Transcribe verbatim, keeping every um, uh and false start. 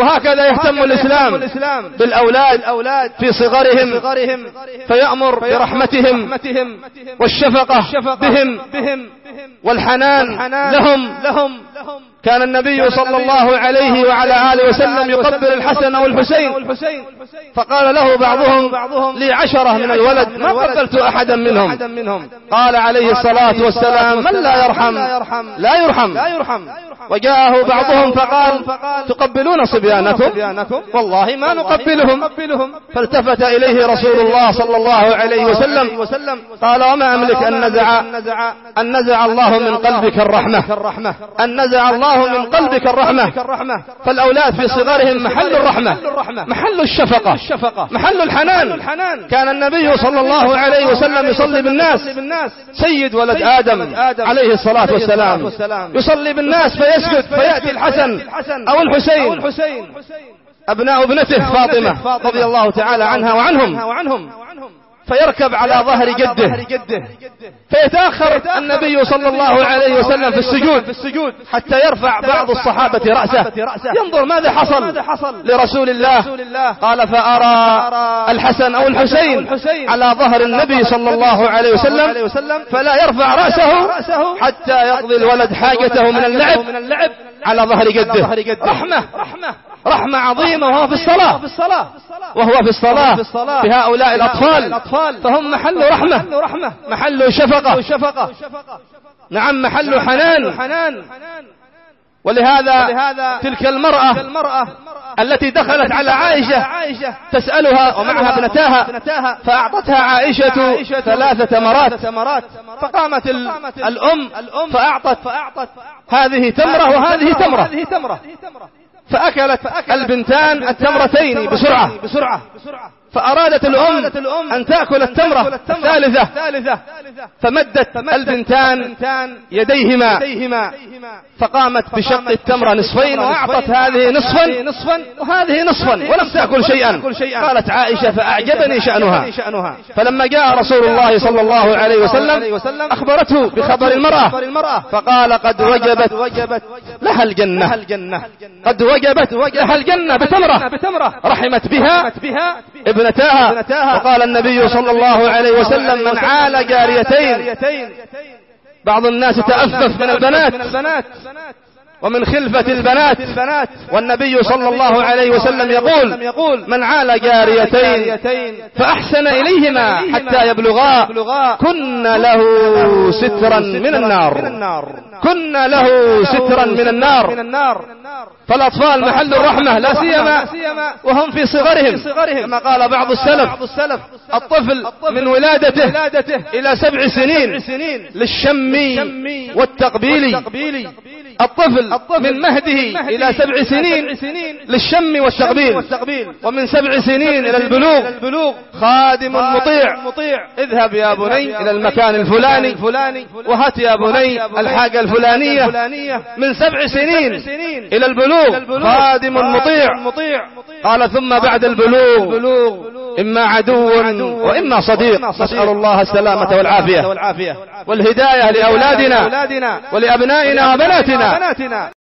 وهكذا يهتم الإسلام بالأولاد في صغرهم، فيأمر برحمتهم والشفقة بهم والحنان لهم. كان النبي صلى الله عليه وعلى آله وسلم يقبل الحسن والحسين، فقال له بعضهم: لي عشرة من الولد ما قبلت أحدا منهم. قال عليه الصلاة والسلام: من لا يرحم لا يرحم. وجاءه بعضهم فقال: تقبلون صبيانكم؟ والله ما نقبلهم. فالتفت إليه رسول الله صلى الله عليه وسلم قال: وما أملك أن نزع أن نزع الله من قلبك الرحمة، أن نزع الله من قلبك الرحمة. فالأولاد في صغرهم محل الرحمة، محل الشفقة، محل الحنان. كان النبي صلى الله عليه وسلم يصلي بالناس، سيد ولد آدم عليه الصلاة والسلام يصلي بالناس فيسجد، فيأتي الحسن أو الحسين أبناء ابنته فاطمة رضي الله تعالى عنها وعنهم، فيركب على ظهر جده، فيتأخر النبي صلى الله عليه وسلم في السجود حتى يرفع بعض الصحابة رأسه ينظر ماذا حصل لرسول الله. قال: فأرى الحسن أو الحسين على ظهر النبي صلى الله عليه وسلم فلا يرفع رأسه حتى يقضي الولد حاجته من اللعب على ظهر جده. رحمة رحمة عظيمة، وهو في الصلاة وهو في الصلاة بهؤلاء الأطفال، فهم محل رحمة، محل شفقة، نعم محل حنان. ولهذا تلك المرأة التي دخلت على عائشة تسألها ومعها ابنتها، فأعطتها عائشة ثلاث تمرات، فقامت الأم فأعطت هذه تمرة وهذه تمرة، فأكلت البنتان التمرتين بسرعة، فأرادت الأم أن تأكل التمرة الثالثة، فمدت البنتان يديهما، فقامت بشق التمرة نصفين، وأعطت هذه نصفا وهذه نصفا، ولم تأكل شيئا. قالت عائشة: فأعجبني شأنها. فلما جاء رسول الله صلى الله عليه وسلم أخبرته بخبر المرأة، فقال: قد وجبت لها الجنة، قد وجبت لها الجنة بتمرة رحمت بها ابنتها. وقال النبي صلى الله عليه وسلم: من عال جاريتين. بعض الناس تأفف من البنات ومن خلفة البنات، والنبي صلى الله عليه وسلم يقول: من عال جاريتين فأحسن إليهما حتى يبلغا كن له سترا من النار، كن له سترا من النار. فالأطفال محل الرحمة، لا سيما وهم في صغرهم، كما قال بعض السلف: الطفل من ولادته إلى سبع سنين للشم والتقبيل، الطفل من مهده إلى سبع سنين للشم والتقبيل، ومن سبع سنين إلى البلوغ خادم مطيع، اذهب يا بني إلى المكان الفلاني، وهات يا بني الحاجة الفلانية. من سبع سنين إلى البلوغ خادم مطيع. قال: ثم بعد البلوغ إما عدو وإما صديق. نسأل الله السلامة والعافية والهداية لأولادنا ولأبنائنا وبناتنا.